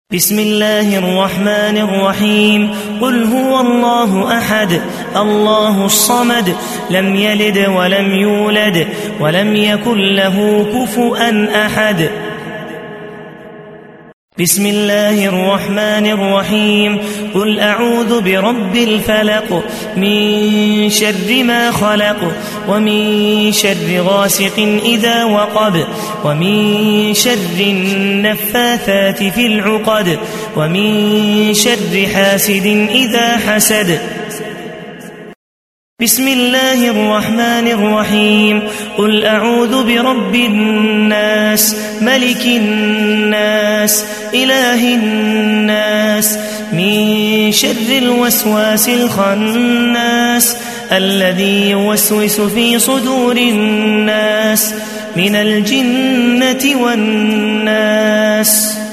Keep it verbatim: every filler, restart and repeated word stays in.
بسم الله الرحمن الرحيم. قل هو الله أحد الله الصمد لم يلد ولم يولد ولم يكن له كفؤا أحد. بسم الله الرحمن الرحيم. قل أعوذ برب الفلق من شر ما خلق ومن شر غاسق إذا وقب ومن شر النفاثات في العقد ومن شر حاسد إذا حسد. بسم الله الرحمن الرحيم. قل أعوذ برب الناس ملك الناس إله الناس من شر الوسواس الخناس الذي يوسوس في صدور الناس من الجنة والناس.